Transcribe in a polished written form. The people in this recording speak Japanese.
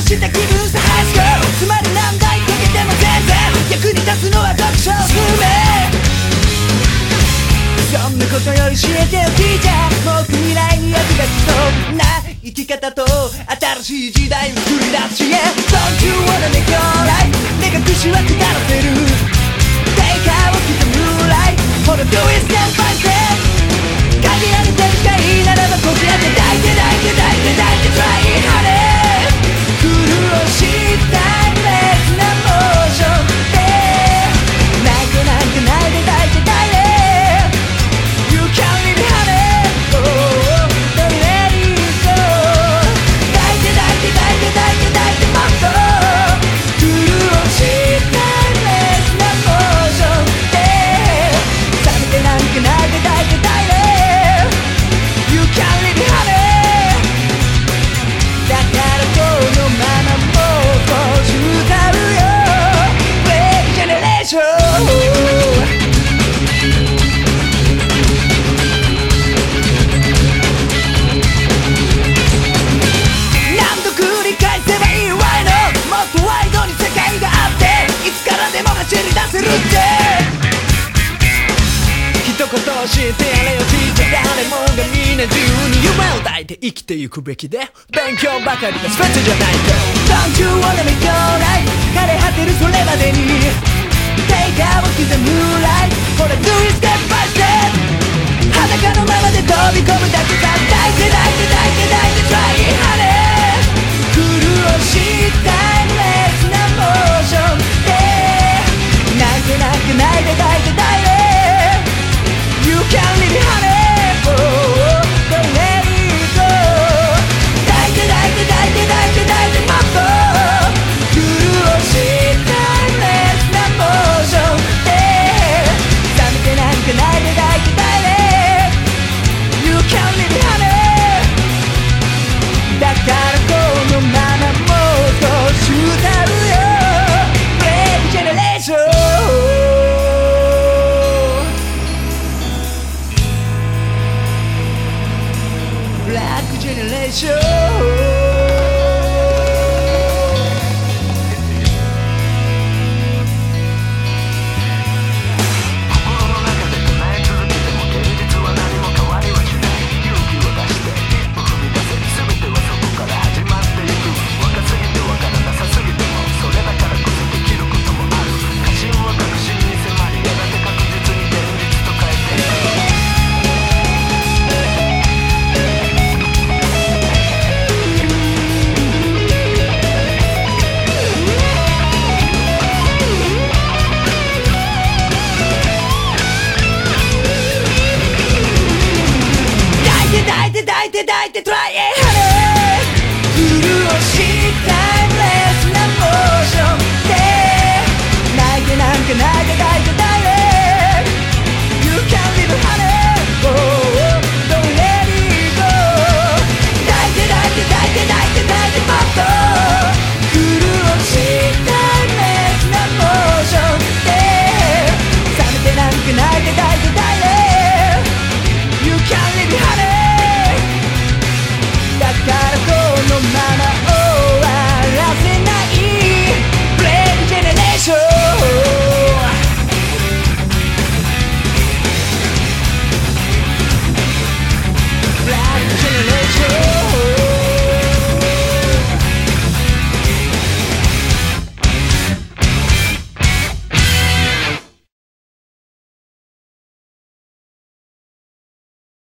した気分さハイスクールつまり何回かけても全然役に立つのは読書不明そんなことより教えてよティーチャーもっと未来に役立ちそうな生き方と新しい時代を作り出し Yeah Don't you wanna make your life 目隠しは下らせる Take out the moonlight Wanna do it step by step 限られた機会ならばこうやって抱いて抱いて抱いて抱いて Try it honey 苦しタイムレスなモーションで泣いて泣いて泣いて抱いて抱いて You can't leave me honey Oh don't let it go 抱いて抱いて抱いて抱いて抱いてもっと苦しタイムレスなモーションで冷めてなんか泣いて抱いて抱いて You can't leave me honey だからこのままもう少し歌うよ Break Generation 何度繰り返せばいいわいのもっとワイドに世界があっていつからでも走り出せるって一言教えてやれよじいちゃん誰もがみんな自由に夢を抱いて生きていくべきで勉強ばかりが全てじゃないと Don't you wanna make your life 枯れ果てるそれまでに Take out the moonlight Wanna do it step by step 裸のままで飛び込むだけさ抱いて抱いて抱いて抱いて Try it honey 苦しいタイムレスなモーションで泣いて泣いて泣いて抱いて抱いて You can't leave me honey Oh don't let it go 抱いて抱いて抱いて抱いて抱いてもっと苦しいタイムレスなモーションで冷めてなんか泣いて抱いて抱いて You can't leave me honey だからこのままもう少し歌うよ Break Generation Black Generation 抱いて抱いて Try